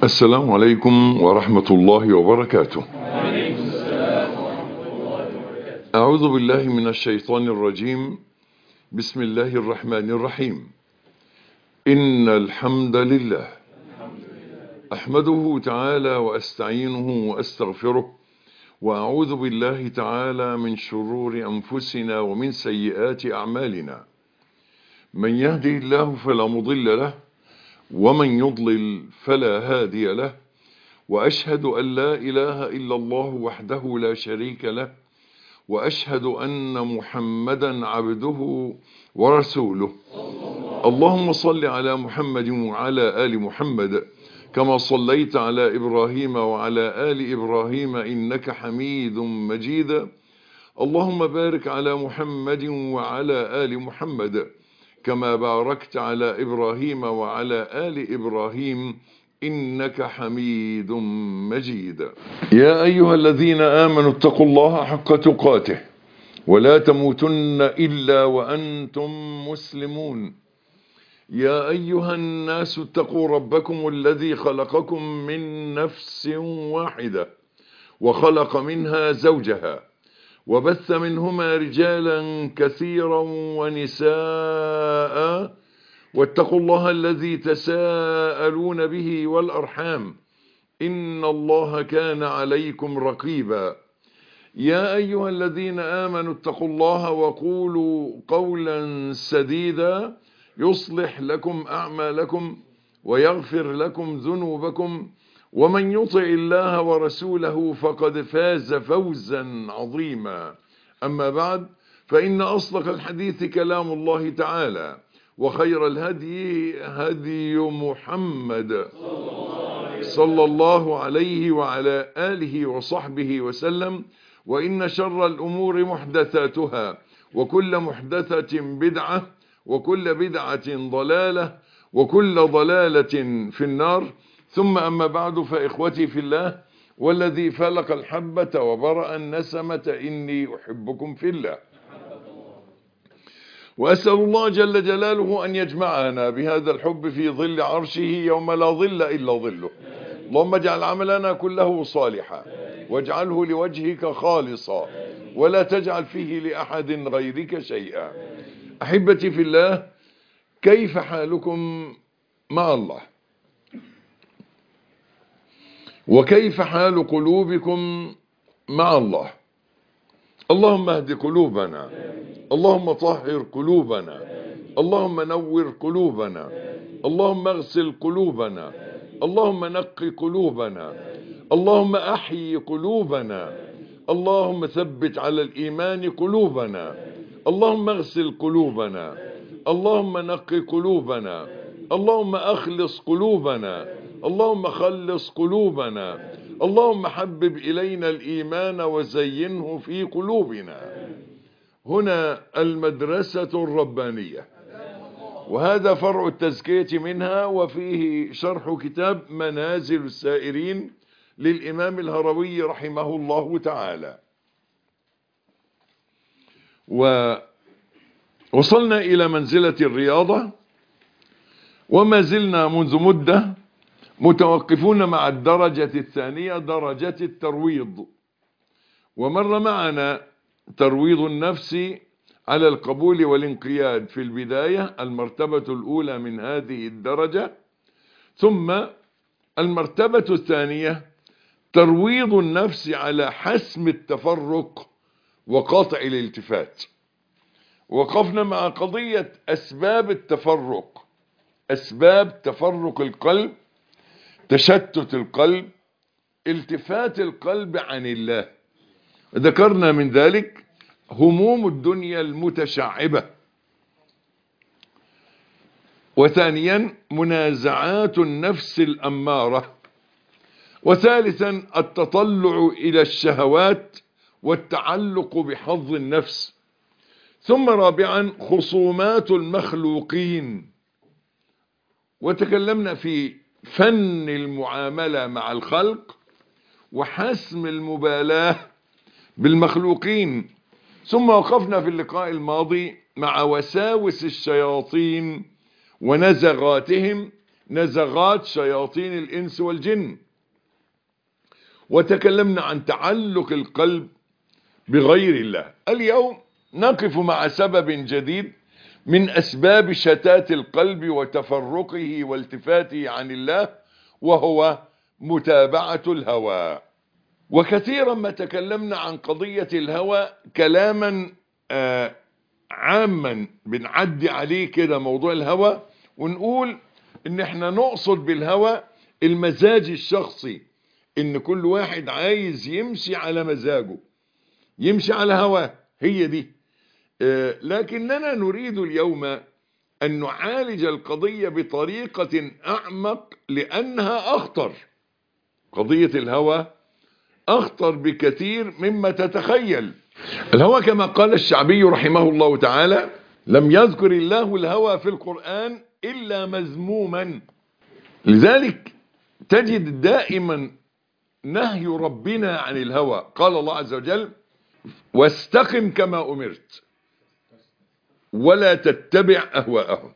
السلام عليكم ورحمة الله وبركاته. أعوذ بالله من الشيطان الرجيم. بسم الله الرحمن الرحيم. إن الحمد لله أحمده تعالى وأستعينه وأستغفره، وأعوذ بالله تعالى من شرور أنفسنا ومن سيئات أعمالنا. من يهده الله فلا مضل له، ومن يضلل فلا هادي له، وأشهد أن لا إله إلا الله وحده لا شريك له، وأشهد أن محمدا عبده ورسوله. اللهم صل على محمد وعلى آل محمد كما صليت على إبراهيم وعلى آل إبراهيم إنك حميد مجيد. اللهم بارك على محمد وعلى آل محمد كما باركت على إبراهيم وعلى آل إبراهيم إنك حميد مجيد. يا أيها الذين آمنوا اتقوا الله حق تقاته ولا تموتن إلا وأنتم مسلمون. يا أيها الناس اتقوا ربكم الذي خلقكم من نفس واحدة وخلق منها زوجها وبث منهما رجالا كثيرا ونساء، واتقوا الله الذي تساءلون به والأرحام إن الله كان عليكم رقيبا. يا أيها الذين آمنوا اتقوا الله وقولوا قولا سديدا يصلح لكم أعمالكم ويغفر لكم ذنوبكم، ومن يطع الله ورسوله فقد فاز فوزا عظيما. أما بعد، فإن أصدق الحديث كلام الله تعالى، وخير الهدي هدي محمد صلى الله عليه وعلى آله وصحبه وسلم. وإن شر الأمور محدثاتها، وكل محدثة بدعة، وكل بدعة ضلالة، وكل ضلالة في النار. ثم أما بعد، فإخوتي في الله، والذي فلق الحبة وبرأ النسمة إني أحبكم في الله، وأسأل الله جل جلاله أن يجمعنا بهذا الحب في ظل عرشه يوم لا ظل إلا ظله. اللهم اجعل عملنا كله صالحا، واجعله لوجهك خالصا، ولا تجعل فيه لأحد غيرك شيئا. أحبتي في الله، كيف حالكم مع الله؟ وكيف حال قلوبكم مع الله؟ اللهم اهد قلوبنا، اللهم طهر قلوبنا، اللهم نور قلوبنا، اللهم اغسل قلوبنا، اللهم نقي قلوبنا، اللهم احيي قلوبنا، اللهم ثبت على الإيمان قلوبنا، اللهم اغسل قلوبنا، اللهم نقي قلوبنا، اللهم اخلص قلوبنا، اللهم خلص قلوبنا، اللهم حبب إلينا الإيمان وزينه في قلوبنا. هنا المدرسة الربانية، وهذا فرع التزكية منها، وفيه شرح كتاب منازل السائرين للإمام الهروي رحمه الله تعالى. ووصلنا إلى منزلة الرياضة، وما زلنا منذ مدة متوقفون مع الدرجة الثانية، درجة الترويض. ومر معنا ترويض النفس على القبول والانقياد في البداية، المرتبة الأولى من هذه الدرجة. ثم المرتبة الثانية ترويض النفس على حسم التفرق وقطع الالتفات. وقفنا مع قضية أسباب التفرق، أسباب تفرق القلب، تشتت القلب، التفات القلب عن الله. ذكرنا من ذلك هموم الدنيا المتشعبة، وثانيا منازعات النفس الأمارة، وثالثا التطلع إلى الشهوات والتعلق بحظ النفس، ثم رابعا خصومات المخلوقين. وتكلمنا في فن المعاملة مع الخلق وحسم المبالاة بالمخلوقين. ثم وقفنا في اللقاء الماضي مع وساوس الشياطين ونزغاتهم نزغات شياطين الإنس والجن. وتكلمنا عن تعلق القلب بغير الله. اليوم نقف مع سبب جديد من أسباب شتات القلب وتفرقه والتفاته عن الله، وهو متابعة الهوى. وكثيرا ما تكلمنا عن قضية الهوى كلاما عاما بنعدي عليه كده موضوع الهوى، ونقول ان احنا نقصد بالهوى المزاج الشخصي، ان كل واحد عايز يمشي على مزاجه، يمشي على هواه، هي دي. لكننا نريد اليوم أن نعالج القضية بطريقة أعمق، لأنها أخطر. قضية الهوى أخطر بكثير مما تتخيل. الهوى كما قال الشعبي رحمه الله تعالى: لم يذكر الله الهوى في القرآن إلا مذموما. لذلك تجد دائما نهي ربنا عن الهوى. قال الله عز وجل: واستقم كما أمرت ولا تتبع أهواءهم.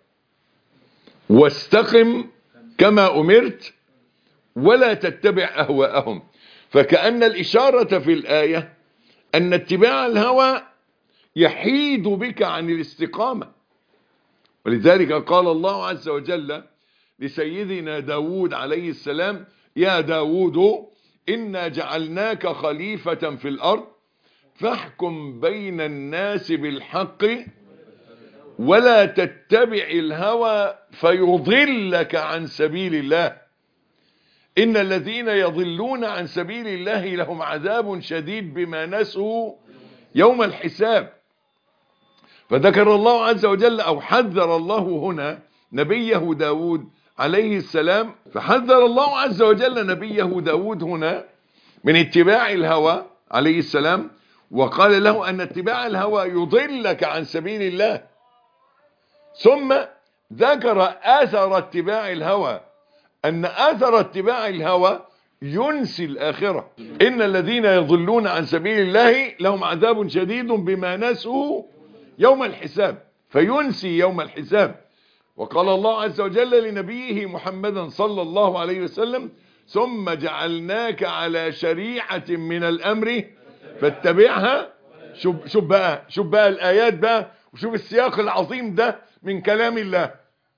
واستقم كما أمرت ولا تتبع أهواءهم. فكأن الإشارة في الآية أن اتباع الهوى يحيد بك عن الاستقامة. ولذلك قال الله عز وجل لسيدنا داود عليه السلام: يا داود إنا جعلناك خليفة في الأرض فاحكم بين الناس بالحق ولا تتبع الهوى فيضلك عن سبيل الله إن الذين يضلون عن سبيل الله لهم عذاب شديد بما نسوا يوم الحساب. فذكر الله عز وجل أو حذر الله هنا نبيه داود عليه السلام، فحذر الله عز وجل نبيه داود هنا من اتباع الهوى عليه السلام، وقال له أن اتباع الهوى يضلك عن سبيل الله. ثم ذكر آثر اتباع الهوى، أن آثر اتباع الهوى ينسي الآخرة. إن الذين يضلون عن سبيل الله لهم عذاب شديد بما نسوا يوم الحساب، فينسي يوم الحساب. وقال الله عز وجل لنبيه محمد صلى الله عليه وسلم: ثم جعلناك على شريعة من الأمر فاتبعها. شوف بقى الآيات بقى، وشوف السياق العظيم ده من كلام الله.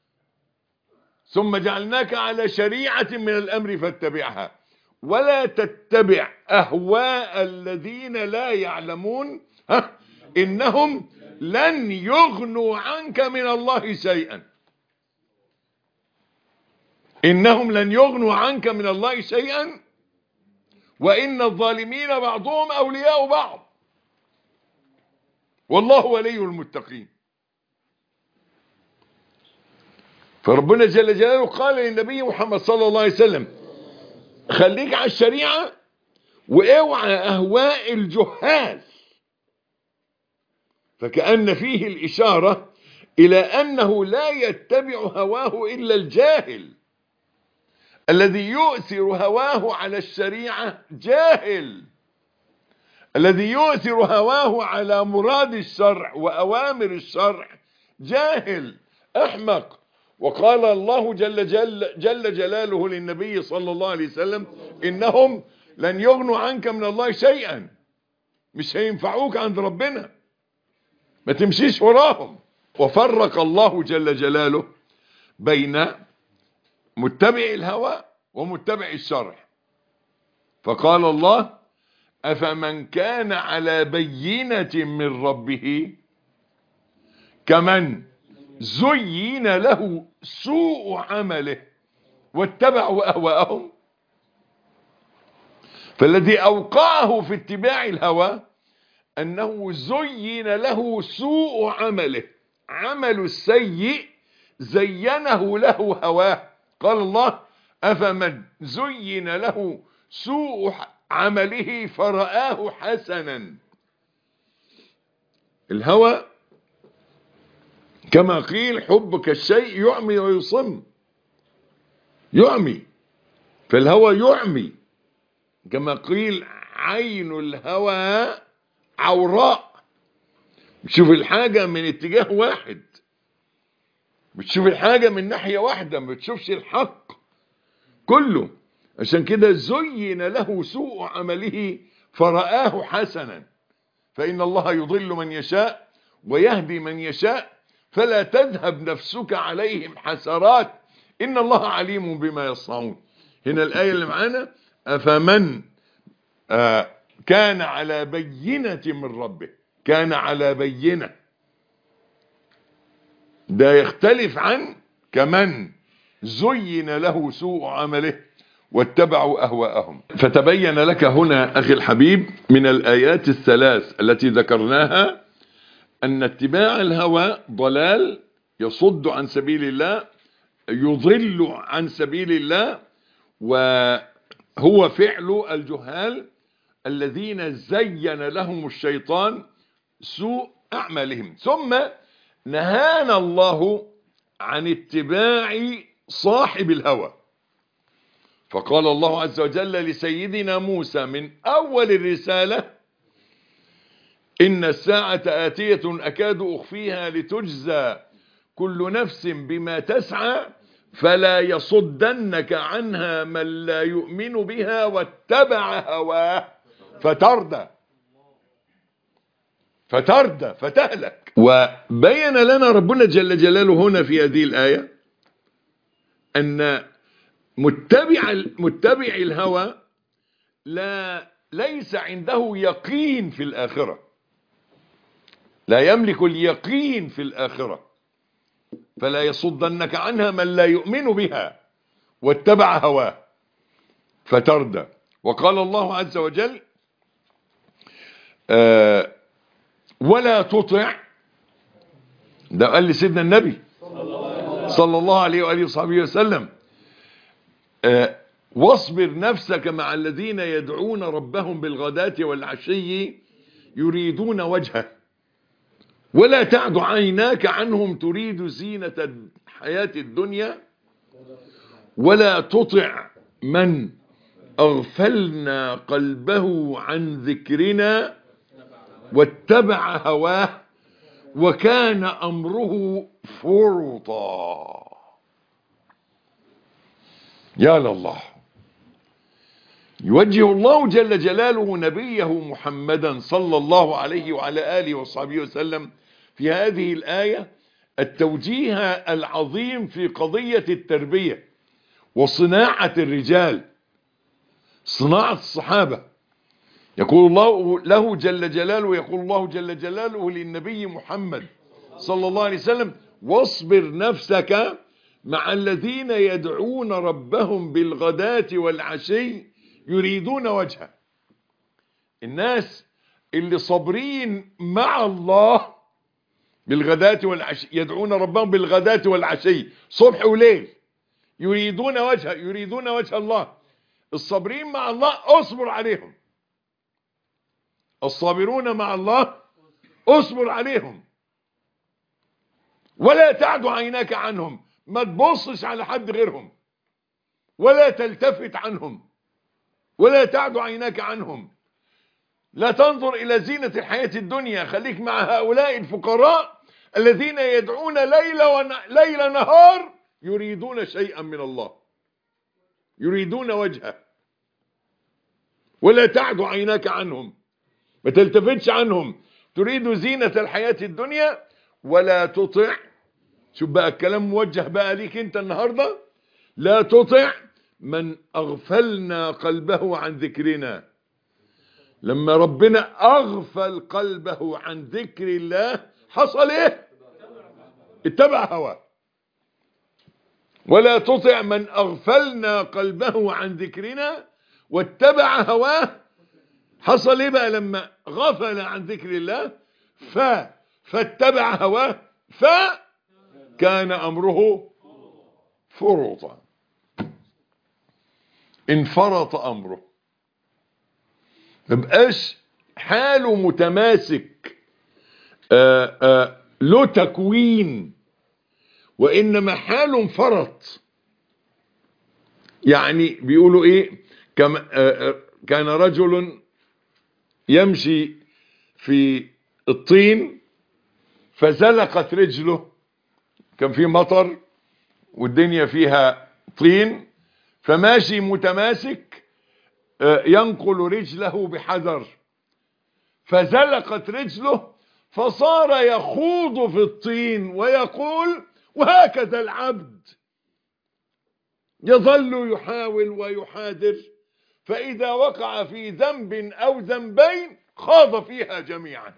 ثم جعلناك على شريعة من الأمر فاتبعها ولا تتبع أهواء الذين لا يعلمون إنهم لن يغنوا عنك من الله شيئا. إنهم لن يغنوا عنك من الله شيئا وإن الظالمين بعضهم أولياء بعض والله ولي المتقين. فربنا جل جلاله قال للنبي محمد صلى الله عليه وسلم: خليك على الشريعة واوعى أهواء الجهال. فكأن فيه الإشارة إلى أنه لا يتبع هواه إلا الجاهل. الذي يؤثر هواه على الشريعة جاهل. الذي يؤثر هواه على مراد الشرع وأوامر الشرع جاهل أحمق. وقال الله جل جلاله للنبي صلى الله عليه وسلم: إنهم لن يغنوا عنك من الله شيئا. مش هينفعوك عند ربنا، ما تمشيش وراهم. وفرق الله جل جلاله بين متبع الهوى ومتبع الشرع، فقال الله: أفمن كان على بينة من ربه كمن زين له سوء عمله واتبعوا أهواءهم. فالذي أوقعه في اتباع الهوى أنه زين له سوء عمله، عمل السيء زينه له هواه. قال الله: أفمن زين له سوء عمله فرآه حسنا. الهوى كما قيل: حبك الشيء يعمي ويصم. يعمي، فالهوى يعمي. كما قيل: عين الهوى عوراء. شوف الحاجة من اتجاه واحد، بتشوف الحاجة من ناحية واحدة، ما بتشوفش الحق كله. عشان كده زين له سوء عمله فرآه حسنا، فإن الله يضل من يشاء ويهدي من يشاء، فلا تذهب نفسك عليهم حسرات إن الله عليم بما يصنعون. هنا الآية اللي معانا أفمن كان على بينة من ربه، كان على بينة، ده يختلف عن كمن زين له سوء عمله واتبعوا أهواءهم. فتبين لك هنا أخي الحبيب من الآيات الثلاث التي ذكرناها أن اتباع الهوى ضلال، يصد عن سبيل الله، يضل عن سبيل الله، وهو فعل الجهال الذين زين لهم الشيطان سوء أعمالهم. ثم نهانا الله عن اتباع صاحب الهوى، فقال الله عز وجل لسيدنا موسى من أول الرسالة إن الساعة آتية أكاد أخفيها لتجزى كل نفس بما تسعى فلا يصدنك عنها من لا يؤمن بها واتبع هواه فتردى فتهلك. وبين لنا ربنا جل جلاله هنا في هذه الآية أن متبع الهوى ليس عنده يقين في الآخرة، لا يملك اليقين في الآخرة، فلا يصدنك عنها من لا يؤمن بها واتبع هواه فتردى. وقال الله عز وجل ولا تطع، ده قال لسيدنا النبي صلى الله عليه وآله وصحبه وسلم واصبر نفسك مع الذين يدعون ربهم بالغداة والعشي يريدون وجهه ولا تعد عيناك عنهم تريد زينة الحياة الدنيا ولا تطع من أغفلنا قلبه عن ذكرنا واتبع هواه وكان أمره فرطا. يا لله. يوجه الله جل جلاله نبيه محمدا صلى الله عليه وعلى آله وصحبه وسلم في هذه الآية التوجيه العظيم في قضية التربية وصناعة الرجال، صناعة الصحابة. يقول الله له جل جلاله، يقول الله جل جلاله للنبي محمد صلى الله عليه وسلم واصبر نفسك مع الذين يدعون ربهم بالغداة والعشي يريدون وجهه. الناس اللي صابرين مع الله بالغداة والعشي، يدعون ربهم بالغداة والعشي صبح وليل يريدون وجهه، يريدون وجه الله. الصابرين مع الله اصبر عليهم، الصابرون مع الله اصبر عليهم ولا تعد عيناك عنهم، ما تبصش على حد غيرهم ولا تلتفت عنهم ولا تعد عيناك عنهم، لا تنظر إلى زينة الحياة الدنيا، خليك مع هؤلاء الفقراء الذين يدعون ليل نهار يريدون شيئا من الله، يريدون وجهه، ولا تعد عيناك عنهم، ما تلتفتش عنهم، تريد زينة الحياة الدنيا ولا تطع. شوف بقى الكلام موجه بقى ليك انت النهاردة، لا تطع من أغفلنا قلبه عن ذكرنا. لما ربنا أغفل قلبه عن ذكر الله حصل ايه؟ اتبع هواه. ولا تطع من أغفلنا قلبه عن ذكرنا واتبع هواه. حصل ايه بقى لما غفل عن ذكر الله؟ فاتبع هواه فكان أمره فرطا، انفرط أمره، مبقاش حاله متماسك له تكوين، وإنما حاله انفرط. يعني بيقولوا ايه، كان رجل يمشي في الطين فزلقت رجله كان في مطر والدنيا فيها طين، فماشي متماسك ينقل رجله بحذر، فزلقت رجله فصار يخوض في الطين ويقول: وهكذا العبد يظل يحاول ويحاذر، فإذا وقع في ذنب أو ذنبين خاض فيها جميعا.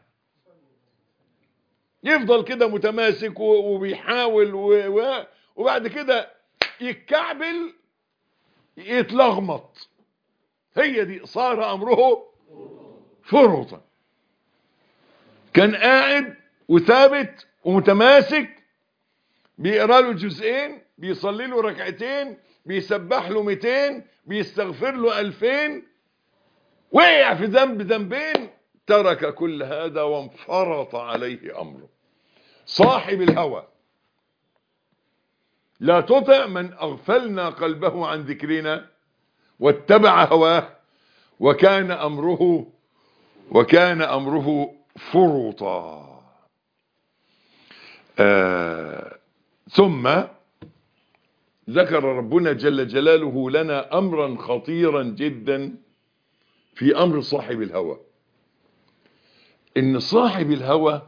يفضل كده متماسك وبيحاول وبعد كده يتكعبل يتلغمط. هي دي صار أمره فرطا. كان قاعد وثابت ومتماسك، بيقرأ له جزئين، بيصلي له ركعتين، بيسبح له 200، بيستغفر له 2000، وقع في ذنب ذنبين ترك كل هذا وانفرط عليه أمره. صاحب الهوى: لا تطع من أغفلنا قلبه عن ذكرنا واتبع هواه وكان أمره فرطا. ثم ذكر ربنا جل جلاله لنا أمرا خطيرا جدا في أمر صاحب الهوى، إن صاحب الهوى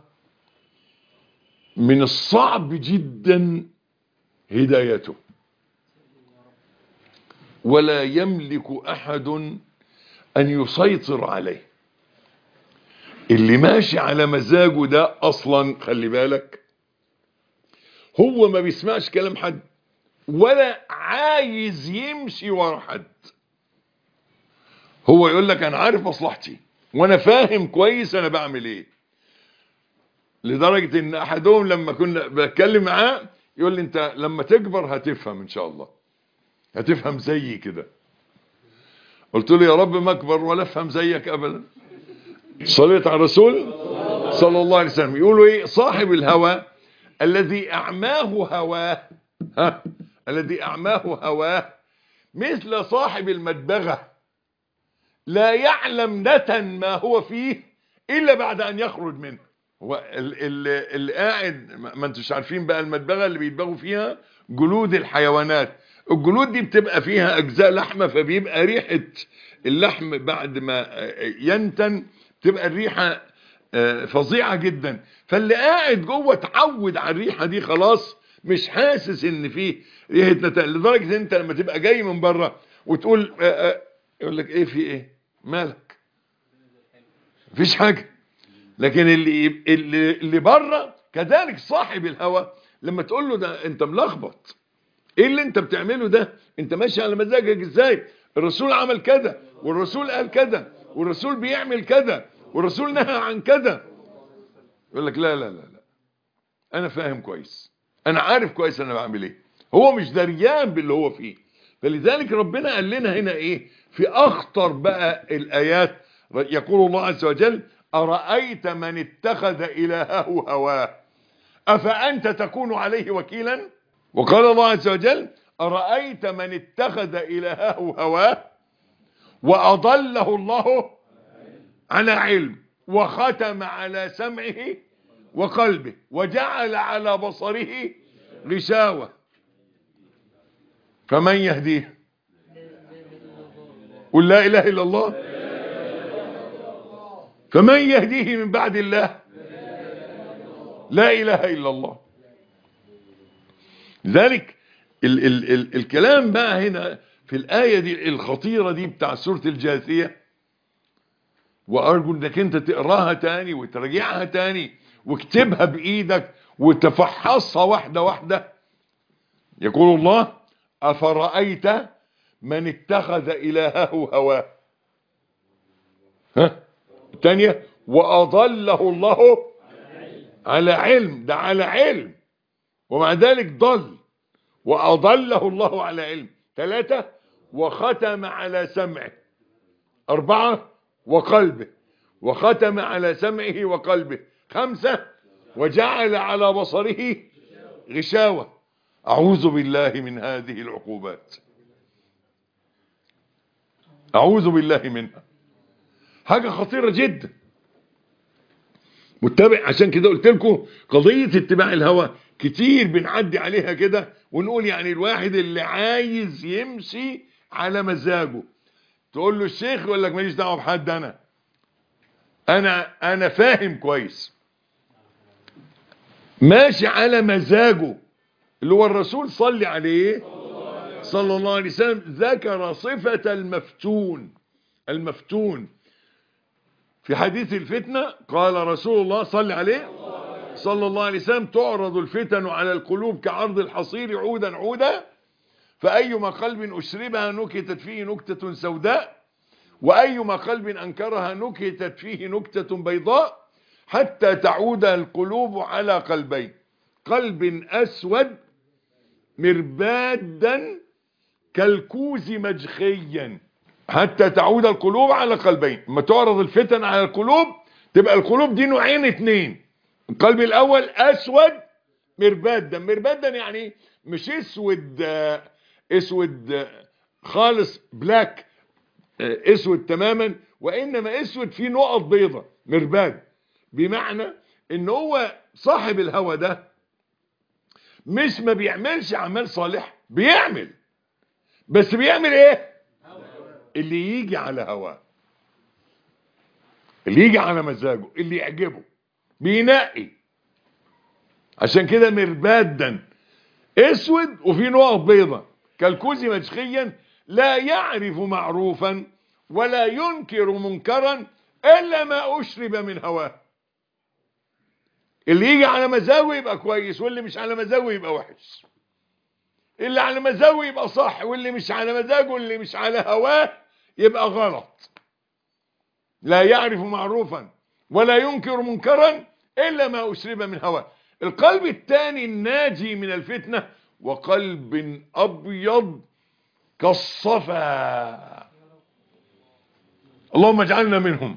من الصعب جدا هدايته، ولا يملك أحد أن يسيطر عليه. اللي ماشي على مزاجه ده أصلا خلي بالك، هو ما بيسمعش كلام حد ولا عايز يمشي ورا حد. هو يقول لك أنا عارف مصلحتي وأنا فاهم كويس أنا بعمل إيه. لدرجة إن أحدهم لما كنا بتكلم معاه يقول لي: أنت لما تكبر هتفهم إن شاء الله، هتفهم زيي كده. قلت له: يا رب ما أكبر ولا أفهم زيك أبدا. صليت على الرسول صلى الله عليه وسلم. يقولوا إيه؟ صاحب الهوى الذي أعماه هواه، الذي أعماه هواه مثل صاحب المدبغة لا يعلم نتن ما هو فيه إلا بعد أن يخرج منه. هو اللي قاعد، ما انتوش عارفين بقى المدبغة اللي بيدبغوا فيها جلود الحيوانات، الجلود دي بتبقى فيها أجزاء لحمة، فبيبقى ريحة اللحم بعد ما ينتن تبقى الريحة فظيعة جدا. فاللي قاعد جوه اتعود على الريحة دي، خلاص مش حاسس ان فيه ريحة نتن. لدرجة انت لما تبقى جاي من بره وتقول يقول لك: ايه في ايه مالك؟ مفيش حاجة. لكن اللي بره كذلك. صاحب الهوى لما تقول له: ده انت ملخبط، ايه اللي انت بتعمله ده؟ انت ماشي على مزاجك ازاي؟ الرسول عمل كذا، والرسول قال كذا، والرسول بيعمل كذا، والرسول نهى عن كذا. يقول لك: لا لا لا لا، انا فاهم كويس، انا عارف كويس انا بعمل ايه. هو مش دريان باللي هو فيه. فلذلك ربنا قال لنا هنا ايه في اخطر بقى الايات؟ يقول الله عز وجل: أرأيت من اتخذ إلهه هواه أفأنت تكون عليه وكيلا؟ وقال الله عز وجل: أرأيت من اتخذ إلهه هواه وأضله الله على علم وختم على سمعه وقلبه وجعل على بصره غشاوة فمن يهديه؟ قل لا إله إلا الله. فمن يهديه من بعد الله؟ لا إله إلا الله. لذلك الكلام بقى هنا في الآية دي الخطيرة دي بتاع سورة الجاثية، وأرجو انك انت تقراها تاني وتراجعها تاني واكتبها بإيدك وتفحصها واحدة واحدة. يقول الله: أفرأيت من اتخذ إلهه هواه. الثانية: وأضله الله على علم. ده على علم ومع ذلك ضل، وأضله الله على علم. 3: وختم على سمعه. 4: وقلبه، وختم على سمعه وقلبه. 5: وجعل على بصره غشاوة. أعوذ بالله من هذه العقوبات، أعوذ بالله منها. حاجة خطيرة جدا. متبع. عشان كده قلت لكم قضية اتباع الهوى كتير بنعدي عليها كده ونقول يعني الواحد اللي عايز يمشي على مزاجه، تقول له الشيخ يقول لك ماليش دعوه بحد، انا فاهم كويس، ماشي على مزاجه. اللي هو الرسول صلى عليه صلى الله عليه وسلم ذكر صفة المفتون في حديث الفتنة. قال رسول الله صلى عليه صلى الله عليه وسلم: تعرض الفتن على القلوب كعرض الحصير عودا عودا، فأيما قلب أشربها نكتت فيه نكتة سوداء، وأيما قلب أنكرها نكتت فيه نكتة بيضاء، حتى تعود القلوب على قلبين: قلب أسود مربادا كالكوز مجخيا. حتى تعود القلوب على قلبين. لما تعرض الفتن على القلوب تبقى القلوب دي نوعين اتنين: القلب الأول أسود مربادا يعني مش اسود خالص بلاك، اسود تماما، وانما اسود فيه نقط بيضة، مرباد. بمعنى ان هو صاحب الهوى ده مش ما بيعملش اعمال صالح، بيعمل، بس بيعمل ايه؟ اللي يجي على هواه، اللي يجي على مزاجه، اللي يعجبه بينقي. عشان كده مربادا اسود وفي نقط بيضة كالكوز مجخيا لا يعرف معروفا ولا ينكر منكرا الا ما اشرب من هواه. اللي يجي على مزاجه يبقى كويس، واللي مش على مزاجه يبقى وحش. اللي على مزاجه يبقى صح، واللي مش على مزاجه، اللي مش على هواه يبقى غلط. لا يعرف معروفا ولا ينكر منكرا الا ما اشرب من هواه. القلب الثاني الناجي من الفتنة: وقلب ابيض كالصفا. اللهم اجعلنا منهم.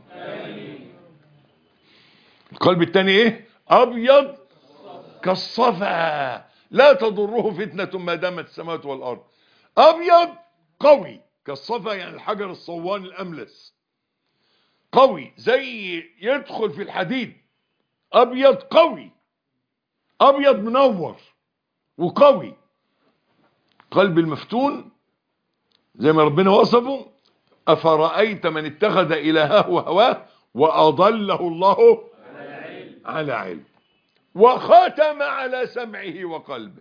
القلب الثاني ايه؟ ابيض كالصفا لا تضره فتنة ما دامت السماوات والارض. ابيض قوي كالصفا يعني الحجر الصوان الاملس، قوي زي يدخل في الحديد. ابيض قوي، ابيض منور وقوي. قلب المفتون زي ما ربنا وصفه: افرأيت من اتخذ الهه هواه واضله الله على علم وختم على سمعه وقلبه.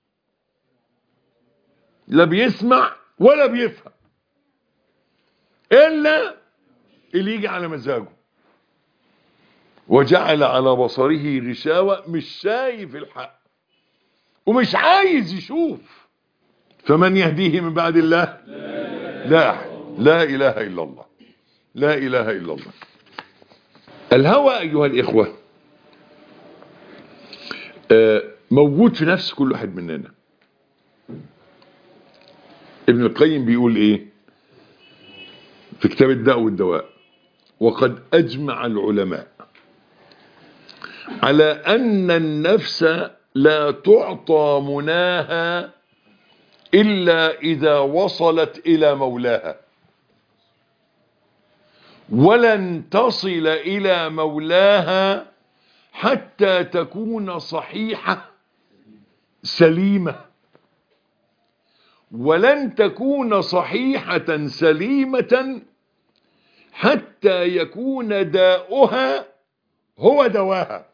لا بيسمع ولا بيفهم الا اللي يجي على مزاجه. وجعل على بصره غشاوة، مش شايف الحق ومش عايز يشوف. فمن يهديه من بعد الله؟ لا اله الا الله، لا اله الا الله. الهوى ايها الاخوة موجود في نفس كل واحد مننا. ابن القيم بيقول ايه في كتاب الداء والدواء: وقد اجمع العلماء على ان النفس لا تعطى مناها الا اذا وصلت الى مولاها، ولن تصل الى مولاها حتى تكون صحيحة سليمة، ولن تكون صحيحة سليمة حتى يكون داؤها هو دواها.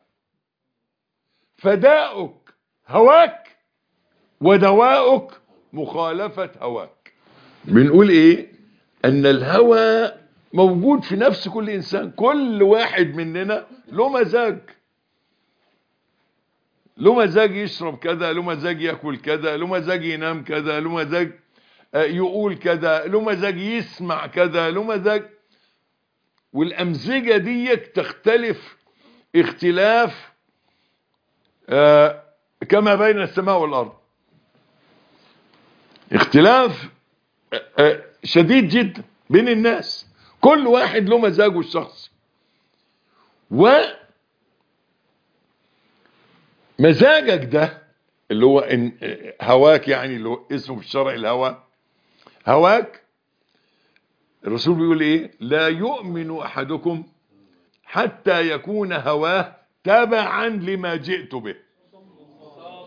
فداؤك هواك ودواؤك مخالفة هواك. بنقول ايه؟ ان الهوى موجود في نفس كل انسان. كل واحد مننا له مزاج، له مزاج يشرب كذا، له مزاج ياكل كذا، له مزاج ينام كذا، له مزاج يقول كذا، له مزاج يسمع كذا، له مزاج. والامزجه دي تختلف اختلاف كما بين السماء والارض، اختلاف شديد جدا بين الناس. كل واحد له مزاجه الشخصي. ومزاجك ده اللي هو هواك، يعني اللي هو اسمه في الشرع الهوى، هواك. الرسول بيقول ايه؟ لا يؤمن احدكم حتى يكون هواه تبعا لما جئت به.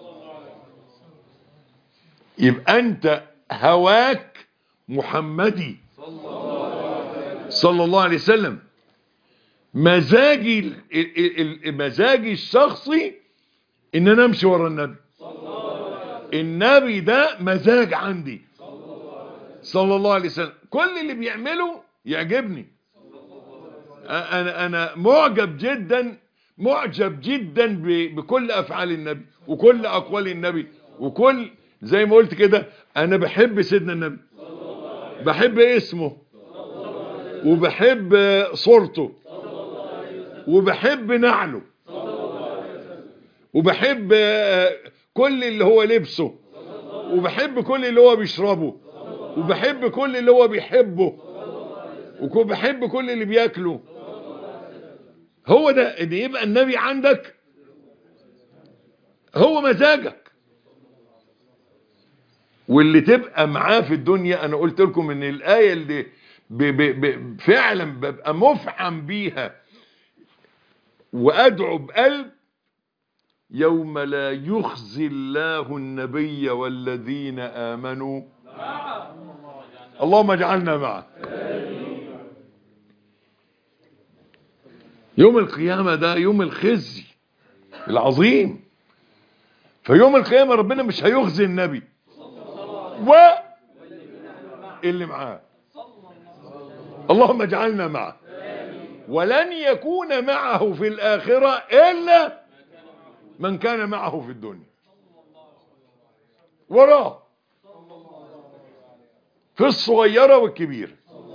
يبقى انت هواك محمدي صلى الله عليه وسلم. مزاجي الشخصي ان انا امشي ورا النبي. النبي ده مزاج عندي صلى الله عليه وسلم. كل اللي بيعمله يعجبني. انا معجب جدا بكل افعال النبي وكل اقوال النبي، وكل زي ما قلت كده انا بحب سيدنا النبي، بحب اسمه وبحب صورته وبحب نعله وبحب كل اللي هو لبسه وبحب كل اللي هو بيشربه وبحب كل اللي هو بيحبه وبحب كل اللي بياكله. هو ده ان يبقى النبي عندك هو مزاجك. واللي تبقى معاه في الدنيا، انا قلت لكم ان الآية اللي فعلا ببقى مفعم بيها وادعو بقلب: يوم لا يخزي الله النبي والذين آمنوا. اللهم اجعلنا معه. يوم القيامة ده يوم الخزي العظيم. فيوم القيامة ربنا مش هيخزي النبي واللي معاه. اللهم اجعلنا معه. ولن يكون معه في الآخرة إلا من كان معه في الدنيا وراه، في الصغيرة والكبيرة.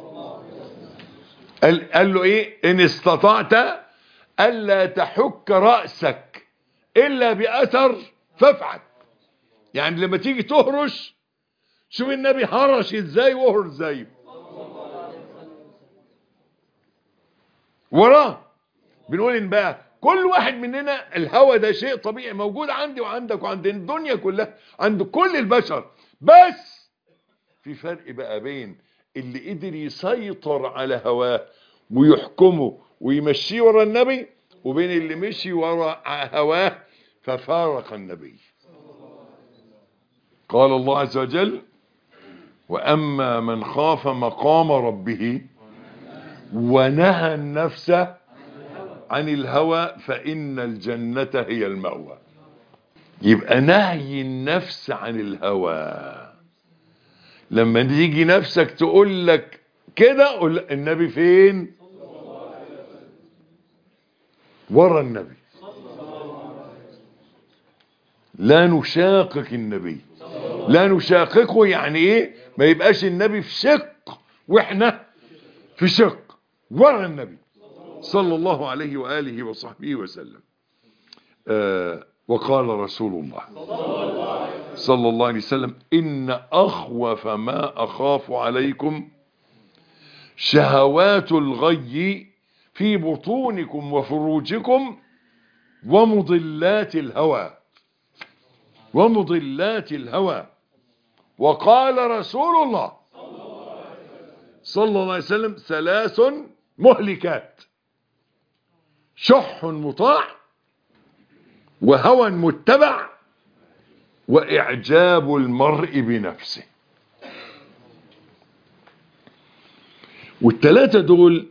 قال له ايه؟ ان استطعت الا تحك رأسك الا بأثر فافعل. يعني لما تيجي تهرش شوف النبي هرش ازاي وهرش زيه وراه. بنقول ان بقى كل واحد مننا الهوى ده شيء طبيعي موجود عندي وعندك وعند الدنيا كلها، عند كل البشر. بس في فرق بقى بين اللي قدر يسيطر على هواه ويحكمه ويمشيه ورا النبي، وبين اللي مشي ورا هواه ففارق النبي. قال الله عز وجل: وأما من خاف مقام ربه ونهى النفس عن الهوى فإن الجنة هي المأوى. يبقى نهي النفس عن الهوى، لما تيجي نفسك تقول لك كده قول النبي فين؟ ورا النبي. لا نشاقق النبي، لا نشاققه. يعني ايه؟ ما يبقاش النبي في شق واحنا في شق، ورا النبي صلى الله عليه وآله وصحبه وسلم. وقال رسول الله صلى الله عليه وسلم: إن أخوف ما أخاف عليكم شهوات الغي في بطونكم وفروجكم ومضلات الهوى. ومضلات الهوى. وقال رسول الله صلى الله عليه وسلم: ثلاث مهلكات: شح مطاع وهوى متبع وإعجاب المرء بنفسه. والثلاثة دول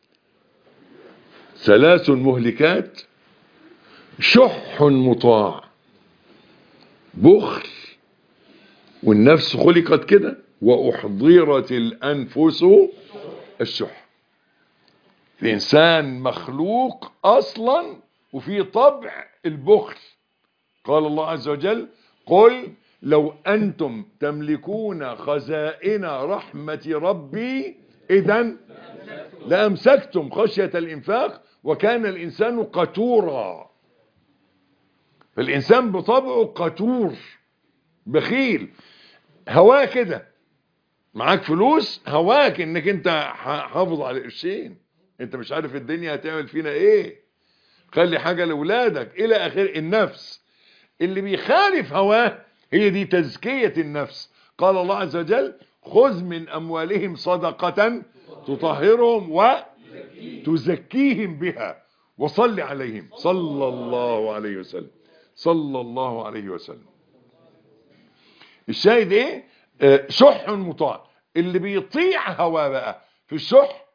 ثلاث مهلكات: شح مطاع، بخل، والنفس خلقت كده، وأحضرت الأنفس الشح. الإنسان مخلوق أصلا وفي طبع البخل. قال الله عز وجل: قل لو أنتم تملكون خزائن رحمة ربي إذن لأمسكتم خشية الإنفاق وكان الإنسان قتورا. فالإنسان بطبعه قتور بخيل. هواه كده، معاك فلوس هواك انك انت حافظ على قرشين، انت مش عارف الدنيا هتعمل فينا ايه، خلي حاجة لأولادك الى اخر. النفس اللي بيخالف هواه هي دي تزكية النفس. قال الله عز وجل: خذ من أموالهم صدقة تطهرهم وتزكيهم بها وصل عليهم صلى الله عليه وسلم. صلى الله عليه وسلم. الشاهد ايه؟ شح مطاع، اللي بيطيع هواه بقى في الشح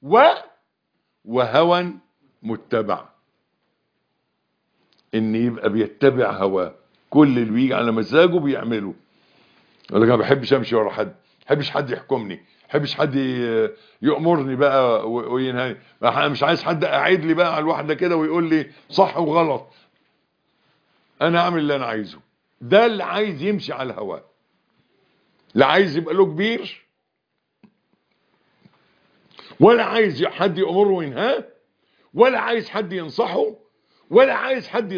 وهوى متبع، ان يبقى بيتبع هواه، كل اللي بيجي على مزاجه بيعمله. يقول لك انا ما بحبش امشي ورا حد، ما بحبش حد يحكمني، ما بحبش حد يأمرني بقى وينهاني، مش عايز حد قاعد لي بقى على الواحده كده ويقول لي صح وغلط، انا اعمل اللي انا عايزه. ده اللي عايز يمشي على الهواه، لا عايز يبقى له كبير، ولا عايز حد يأمره وينهاه، ولا عايز حد ينصحه، ولا عايز حد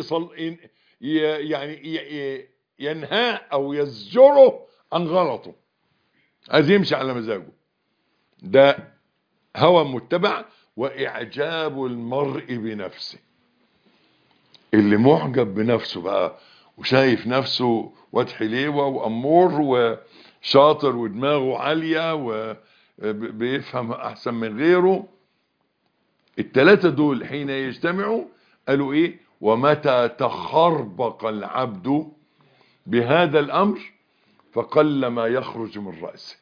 ينهاه او يزجره عن غلطه، عايز يمشي على مزاجه. ده هوى متبع. واعجاب المرء بنفسه، اللي معجب بنفسه بقى وشايف نفسه واد حليوه وامور وشاطر ودماغه عاليه وبيفهم احسن من غيره. الثلاثه دول حين يجتمعوا قالوا ايه؟ ومتى تخربق العبد بهذا الامر فقل ما يخرج من رأسه.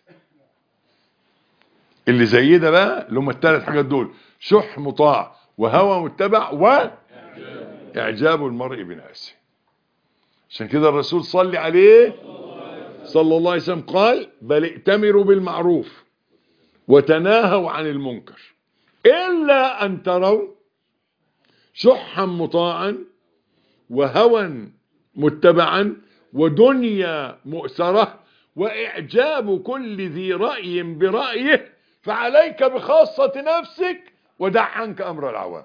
اللي زي ده بقى اللي هم الثلاث حاجات دول: شح مطاع، وهوى متبع، واعجاب المرء بنفسه. عشان كده الرسول صلى عليه صلى الله عليه وسلم قال: بل ائتمروا بالمعروف وتناهوا عن المنكر إلا أن تروا شحا مطاعا وهوى متبعا ودنيا مؤثرة وإعجاب كل ذي رأي برأيه فعليك بخاصة نفسك ودع عنك أمر العوام.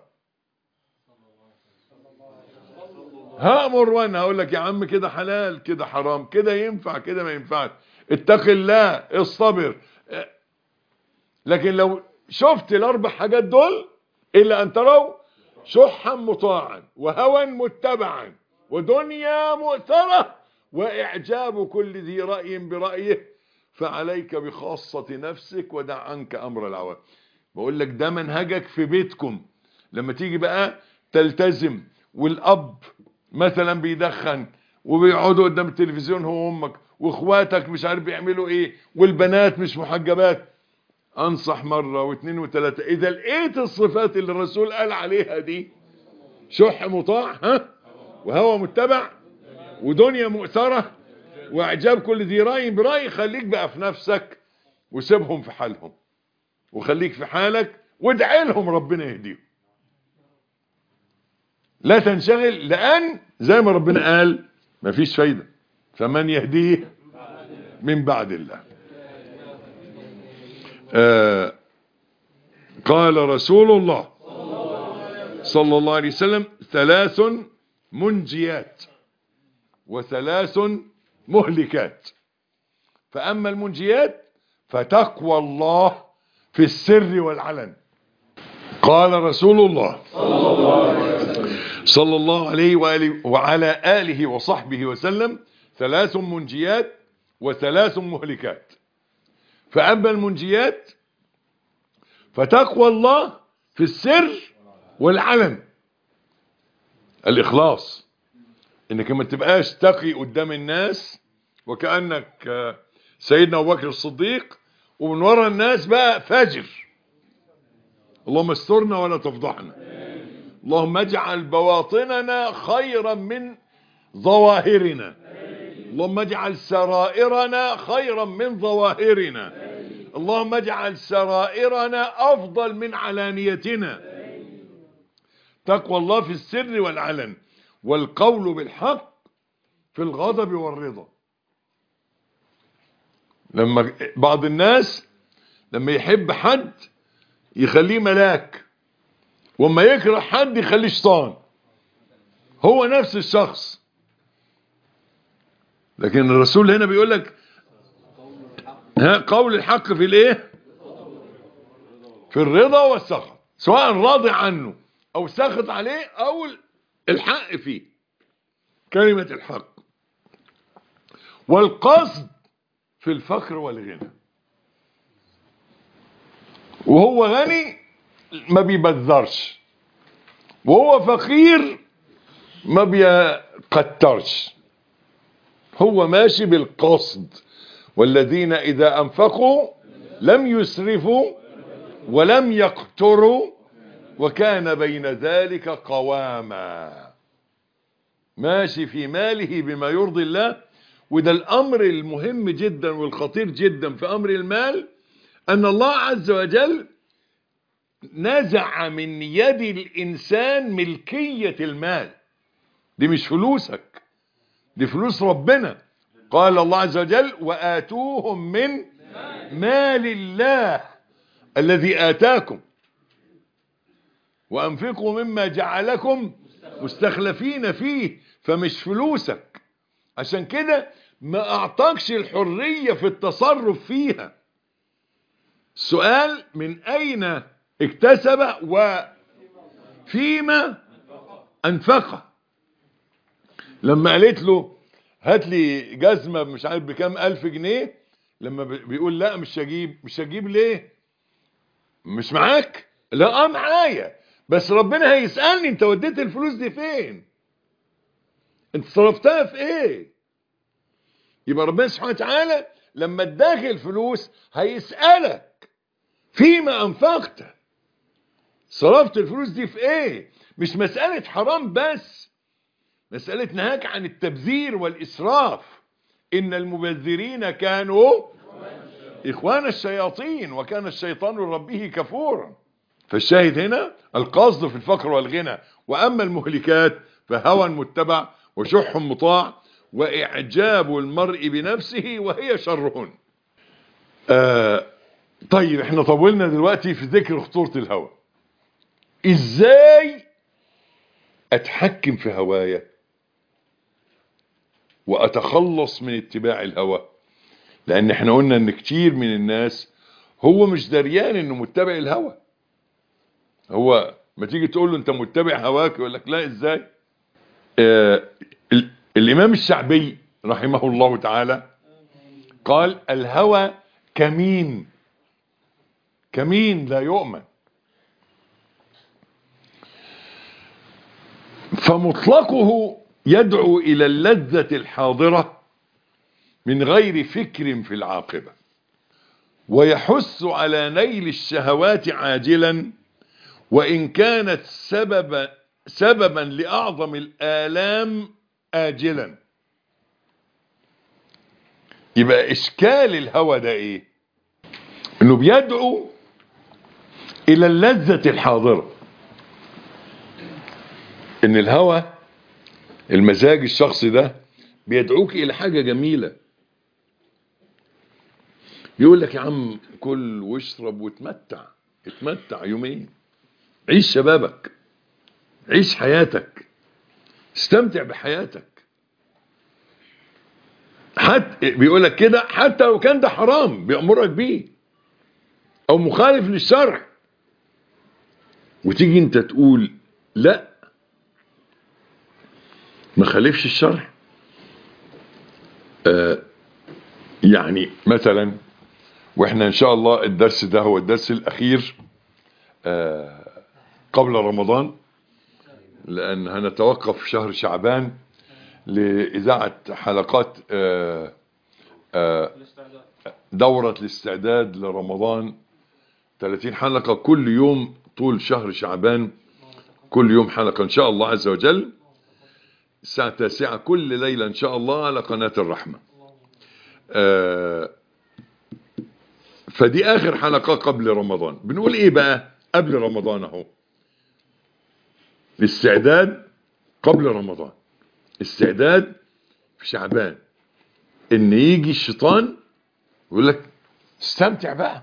هأمر وانا هقول لك يا عم كده حلال كده حرام كده ينفع كده ما ينفعش، اتق الله اصطبر. لكن لو شفت الاربع حاجات دول: الا ان تروا شحا مطاعا وهوى متبعا ودنيا مؤثرة واعجاب كل ذي رأي برأيه فعليك بخاصة نفسك ودع عنك امر العوام. بقول لك ده منهجك في بيتكم. لما تيجي بقى تلتزم والاب مثلا بيدخن وبيقعدوا قدام التلفزيون هو وامك، واخواتك مش عارف بيعملوا ايه، والبنات مش محجبات، انصح مرة واثنين وثلاثة: اذا لقيت الصفات اللي الرسول قال عليها دي، شح مطاع وهوى متبع ودنيا مؤثرة واعجاب كل ذي رأي برأي، خليك بقى في نفسك وسيبهم في حالهم، وخليك في حالك وادعي لهم ربنا يهديهم. لا تنشغل، لأن زي ما ربنا قال مفيش فايدة، فمن يهديه من بعد الله. قال رسول الله صلى الله عليه وسلم: ثلاث منجيات وثلاث مهلكات، فأما المنجيات فتقوى الله في السر والعلن. قال رسول الله صلى الله عليه وآله وعلى آله وصحبه وسلم: ثلاث منجيات وثلاث مهلكات، فأما المنجيات فتقوى الله في السر والعلن. الإخلاص، إنك ما تبقاش تقي قدام الناس وكأنك سيدنا أبو بكر الصديق، ومن وراء الناس بقى فاجر. اللهم استرنا ولا تفضحنا، اللهم اجعل بواطننا خيرا من ظواهرنا، اللهم اجعل سرائرنا خيرا من ظواهرنا، اللهم اجعل سرائرنا افضل من علانيتنا. تقوى الله في السر والعلن، والقول بالحق في الغضب والرضا. لما بعض الناس لما يحب حد يخليه ملاك، وما يكره حد يخليه شيطان، هو نفس الشخص. لكن الرسول هنا بيقول لك قول الحق في الايه؟ في الرضا والسخط، سواء راضي عنه او ساخط عليه او الحق فيه، كلمة الحق. والقصد في الفقر والغنى، وهو غني ما بيبذرش، وهو فقير ما بيقترش. هو ماشي بالقصد. والذين إذا أنفقوا لم يسرفوا ولم يقتروا وكان بين ذلك قواما، ماشي في ماله بما يرضي الله. وده الأمر المهم جدا والخطير جدا في أمر المال، أن الله عز وجل نزع من يد الإنسان ملكية المال. دي مش فلوسك، دي فلوس ربنا. قال الله عز وجل وآتوهم من مال الله الذي آتاكم وأنفقوا مما جعلكم مستخلفين فيه. فمش فلوسك، عشان كده ما أعطاكش الحرية في التصرف فيها. السؤال من أين اكتسب وفيما أنفقه. لما قالت له هات لي جزمة مش عارف بكام 1000 جنيه، لما بيقول لا مش هجيب ليه؟ مش معاك؟ لا معايا، بس ربنا هيسألني انت وديت الفلوس دي فين؟ انت صرفتها في ايه؟ يبقى ربنا سبحانه وتعالى لما اداك الفلوس هيسألك فيما انفقت، صرفت الفلوس دي في ايه؟ مش مسألة حرام بس، مسألة نهاك عن التبذير والإسراف. إن المبذرين كانوا إخوان الشياطين وكان الشيطان لربه كفورا. فالشاهد هنا القصد في الفقر والغنى. وأما المهلكات فهوى متبع وشح مطاع وإعجاب المرء بنفسه وهي شرهن. طيب احنا طولنا دلوقتي في ذكر خطورة الهوى. ازاي اتحكم في هوايا واتخلص من اتباع الهوى؟ لان احنا قلنا ان كتير من الناس هو مش دريان انه متبع الهوى. هو ما تيجي تقول له انت متبع هواك يقول لك لا ازاي. الامام الشعبي رحمه الله تعالى قال الهوى كمين لا يؤمن. فمطلقه يدعو الى اللذة الحاضرة من غير فكر في العاقبة، ويحث على نيل الشهوات عاجلا وإن كانت سببا لأعظم الآلام آجلا. يبقى إشكال الهوى ده إيه؟ إنه بيدعو إلى اللذة الحاضرة. إن الهوى المزاج الشخصي ده بيدعوك إلى حاجة جميلة. يقول لك يا عم كل واشرب اتمتع يومين، عيش شبابك، عيش حياتك، استمتع بحياتك. حتى بيقول لك كده حتى لو كان ده حرام بيأمرك بيه او مخالف للشرع، وتيجي انت تقول لا ما خالفش الشرع. يعني مثلا، واحنا ان شاء الله الدرس ده هو الدرس الاخير قبل رمضان، لان هنتوقف في شهر شعبان لإذاعة حلقات دورة الاستعداد لرمضان. 30 حلقة كل يوم طول شهر شعبان، كل يوم حلقة ان شاء الله عز وجل، الساعة 9 كل ليلة ان شاء الله على قناة الرحمة. فدي اخر حلقة قبل رمضان. بنقول ايه بقى قبل رمضان اهو؟ الاستعداد قبل رمضان، استعداد في شعبان، ان يجي الشيطان يقول لك استمتع بقى.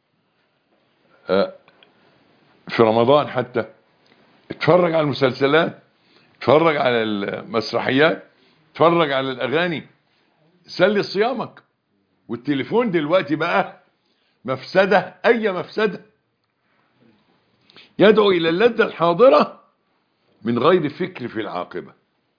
في رمضان حتى اتفرج على المسلسلات، اتفرج على المسرحيات، اتفرج على الاغاني، سلي صيامك. والتليفون دلوقتي بقى مفسدة، اي مفسدة. يدعو الى اللذة الحاضرة من غير فكر في العاقبة.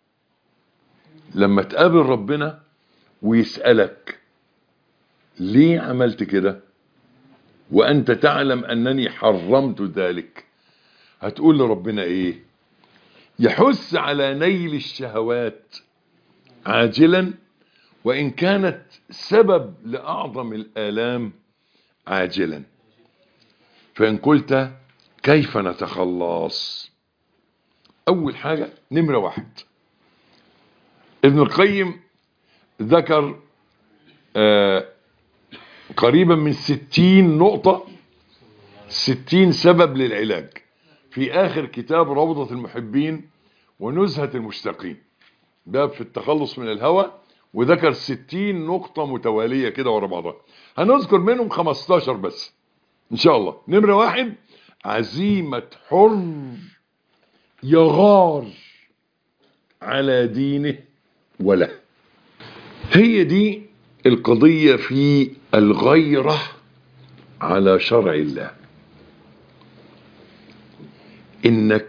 لما تقابل ربنا ويسألك ليه عملت كده وانت تعلم انني حرمت ذلك، هتقول لربنا ايه؟ يحث على نيل الشهوات عاجلا وإن كانت سبب لأعظم الآلام عاجلا. فإن قلت كيف نتخلص؟ أول حاجة نمرة 1، ابن القيم ذكر قريبا من 60 نقطة، 60 سبب للعلاج في آخر كتاب روضة المحبين ونزهة المشتاقين، باب في التخلص من الهوى، وذكر 60 نقطة متوالية كده ورا بعضها. هنذكر منهم 15 بس إن شاء الله. نمرة 1، عزيمة حر يغار على دينه وله. هي دي القضية في الغيرة على شرع الله، انك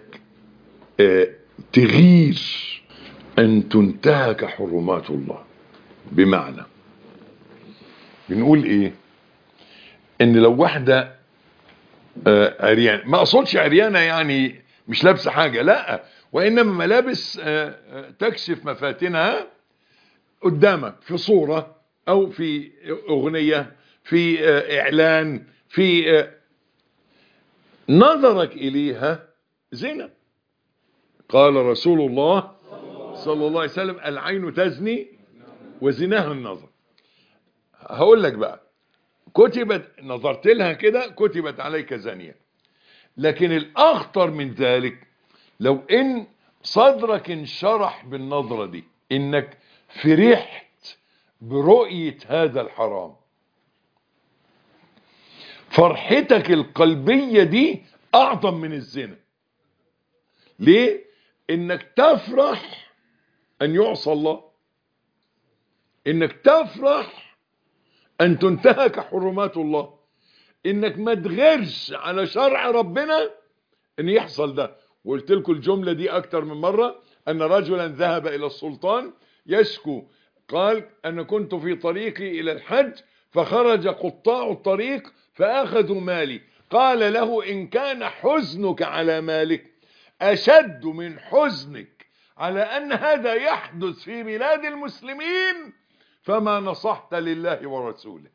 تغير ان تنتهك حرمات الله. بمعنى بنقول ايه؟ ان لو واحدة عريان، ما اقصدش عريانة يعني مش لابسة حاجة، لا، وانما ملابس تكشف مفاتنها قدامك في صورة او في اغنية، في اعلان، في نظرك اليها زنا. قال رسول الله صلى الله عليه وسلم العين تزني وزناها النظر. هقول لك بقى، كتبت، نظرت لها كده كتبت عليك زانية. لكن الاخطر من ذلك لو ان صدرك انشرح بالنظرة دي، انك فرحت برؤية هذا الحرام، فرحتك القلبية دي اعظم من الزنا. ليه؟ انك تفرح ان يعصى الله، انك تفرح ان تنتهك حرمات الله، انك ما تغيرش على شرع ربنا ان يحصل ده. وقلت لكم الجملة دي اكتر من مرة، ان رجلا ذهب الى السلطان يشكو، قال انا كنت في طريقي الى الحج فخرج قطاع الطريق فاخذوا مالي. قال له ان كان حزنك على مالك اشد من حزنك على ان هذا يحدث في بلاد المسلمين فما نصحت لله ورسوله.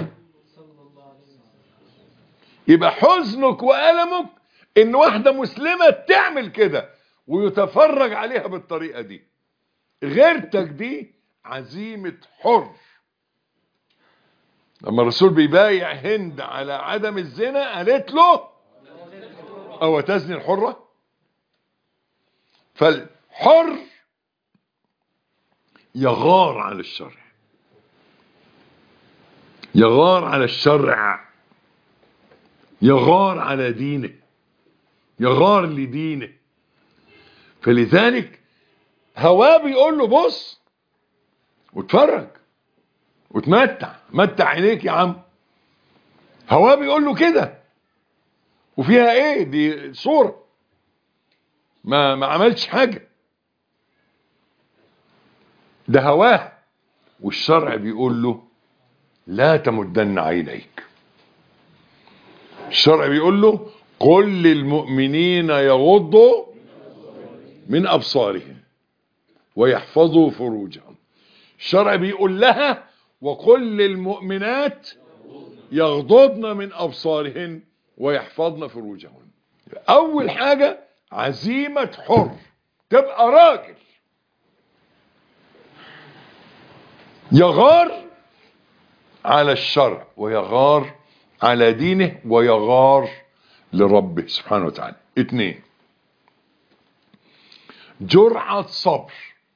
يبقى حزنك وألمك ان واحدة مسلمة تعمل كده ويتفرج عليها بالطريقة دي. غيرتك دي عزيمة حر. لما الرسول بيبايع هند على عدم الزنا قالت له او تزني الحرة؟ فالحر يغار على الشرع، يغار على الشرع، يغار على دينه، يغار لدينه. فلذلك هواه بيقول له بص واتفرج وتمتع، متع عينيك يا عم. هواه بيقول له كده، وفيها ايه؟ دي صورة، ما عملش حاجة، ده هواه. والشرع بيقول له لا تمدن عينيك. الشرع بيقول له قل للمؤمنين يغضوا من أبصارهم ويحفظوا فروجهم. الشرع بيقول لها وقل للمؤمنات يغضضن من أبصارهن ويحفظن فروجهن. أول حاجة عزيمة حر، تبقى راجل يغار على الشرع ويغار على دينه ويغار لربه سبحانه وتعالى. 2، جرعة صبر،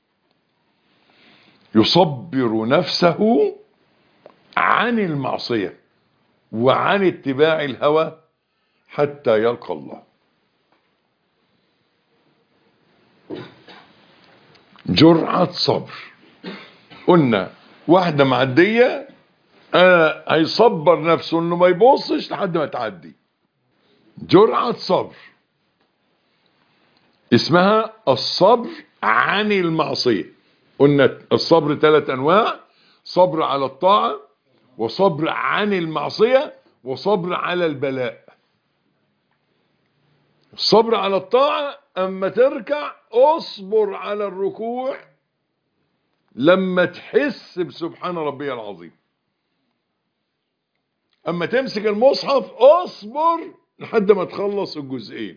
يصبر نفسه عن المعصية وعن اتباع الهوى حتى يلقى الله. جرعة صبر، قلنا واحدة معدية هيصبر نفسه انه ما يبصش لحد ما تعدي. جرعة صبر اسمها الصبر عن المعصية. قلنا الصبر 3 انواع: صبر على الطاعة، وصبر عن المعصية، وصبر على البلاء. الصبر على الطاعة اما تركع اصبر على الركوع لما تحس بسبحان ربي العظيم. اما تمسك المصحف اصبر لحد ما تخلص الجزئين.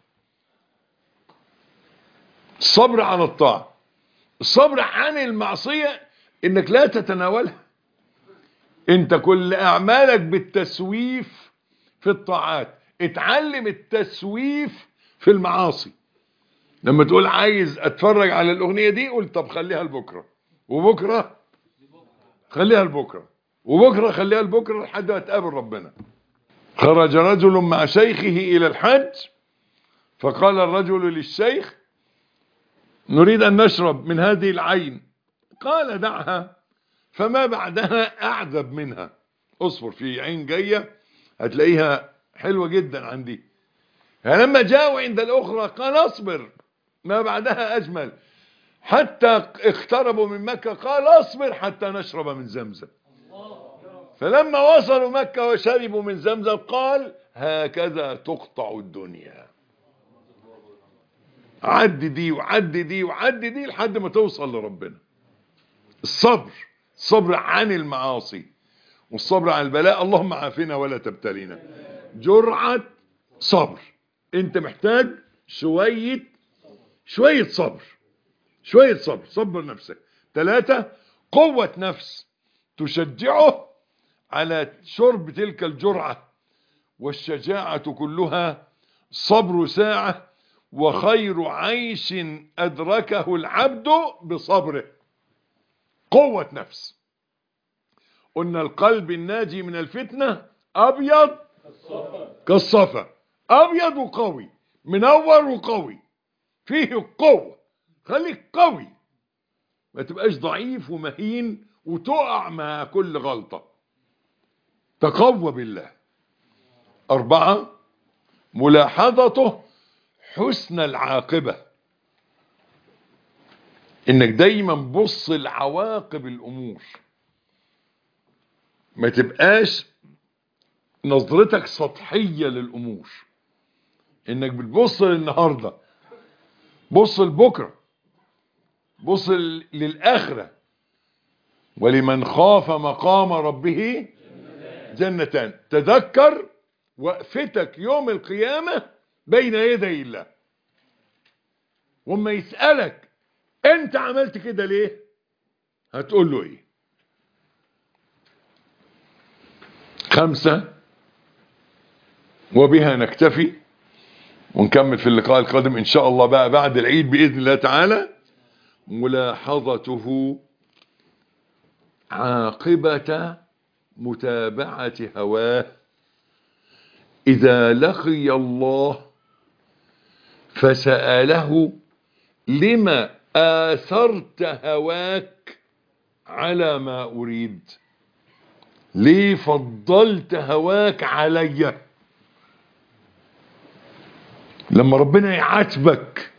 الصبر على الطاعة، الصبر عن المعصية انك لا تتناولها. انت كل اعمالك بالتسويف في الطاعات، اتعلم التسويف في المعاصي. لما تقول عايز اتفرج على الاغنية دي، قول طب خليها لبكرة، وبكرة خليها لبكرة، وبكرة خليها لبكرة لحد ما تقابل ربنا. خرج رجل مع شيخه الى الحج، فقال الرجل للشيخ نريد ان نشرب من هذه العين. قال دعها، فما بعدها اعذب منها. اصبر، في عين جاية هتلاقيها حلوة جدا عندي. فلما جاءوا عند الاخرى قال اصبر، ما بعدها اجمل. حتى اقتربوا من مكة قال اصبر حتى نشرب من زمزم. فلما وصلوا مكة وشربوا من زمزم قال هكذا تقطع الدنيا. عد دي وعد دي وعد دي لحد ما توصل لربنا. الصبر، الصبر عن المعاصي والصبر عن البلاء. اللهم عافنا ولا تبتلينا. جرعة صبر. انت محتاج شوية صبر، شوية صبر. صبر نفسك. 3، قوة نفس تشجعه على شرب تلك الجرعة. والشجاعة كلها صبر ساعة، وخير عيش أدركه العبد بصبره. قوة نفس. قلنا القلب الناجي من الفتنة أبيض كالصفا، أبيض وقوي، منور وقوي، فيه قوة. خليك قوي، ما تبقاش ضعيف ومهين وتقع مع كل غلطة. تقوى بالله. 4، ملاحظته حسن العاقبة. انك دايما بص لعواقب الامور، ما تبقاش نظرتك سطحية للامور. انك بتبص للنهاردة، بص لبكرة، بص للآخرة. ولمن خاف مقام ربه جنتان. تذكر وقفتك يوم القيامة بين يدي الله، وما يسألك انت عملت كده ليه، هتقول له ايه. 5، وبها نكتفي، ونكمل في اللقاء القادم ان شاء الله بقى بعد العيد باذن الله تعالى. ملاحظته عاقبة متابعة هواه. إذا لقي الله فسأله لما آثرت هواك على ما أريد، ليه فضلت هواك علي. لما ربنا يعاتبك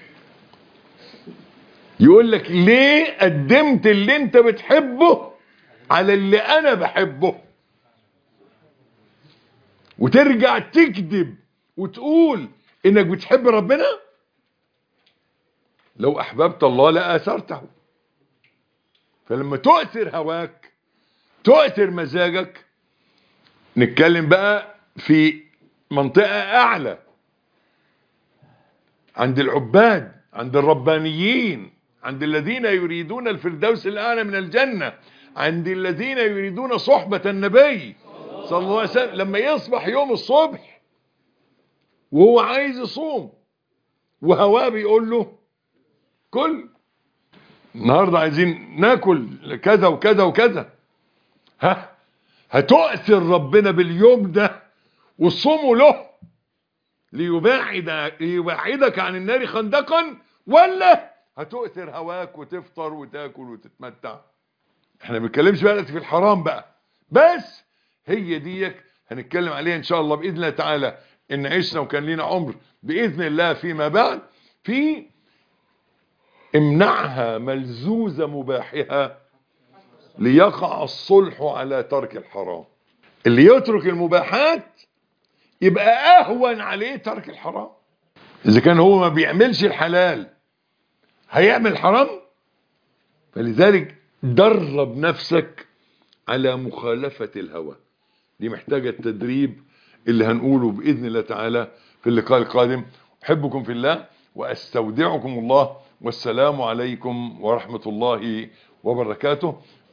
يقول لك ليه قدمت اللي انت بتحبه على اللي انا بحبه، وترجع تكذب وتقول انك بتحب ربنا. لو احببت الله لآثرته. فلما تؤثر هواك، تؤثر مزاجك. نتكلم بقى في منطقة اعلى عند العباد، عند الربانيين، عند الذين يريدون الفردوس الاعلى من الجنة، عند الذين يريدون صحبة النبي صلى الله عليه وسلم. لما يصبح يوم الصبح وهو عايز يصوم وهواه بيقول له كل النهارده عايزين ناكل كذا وكذا وكذا، هتؤثر ربنا باليوم ده وصومه له ليبعدك عن النار خندقا، ولا هتؤثر هواك وتفطر وتاكل وتتمتع؟ احنا ما بنتكلمش بقى في الحرام بقى، بس هي ديك هنتكلم عليها ان شاء الله باذن الله تعالى ان عشنا وكان لنا عمر باذن الله فيما بعد. في امنعها ملزوز مباحها ليقع الصلح على ترك الحرام. اللي يترك المباحات يبقى اهون عليه ترك الحرام. اذا كان هو ما بيعملش الحلال هيعمل حرام، فلذلك درب نفسك على مخالفة الهوى. دي محتاجة التدريب اللي هنقوله بإذن الله تعالى في اللقاء القادم. أحبكم في الله وأستودعكم الله، والسلام عليكم ورحمة الله وبركاته.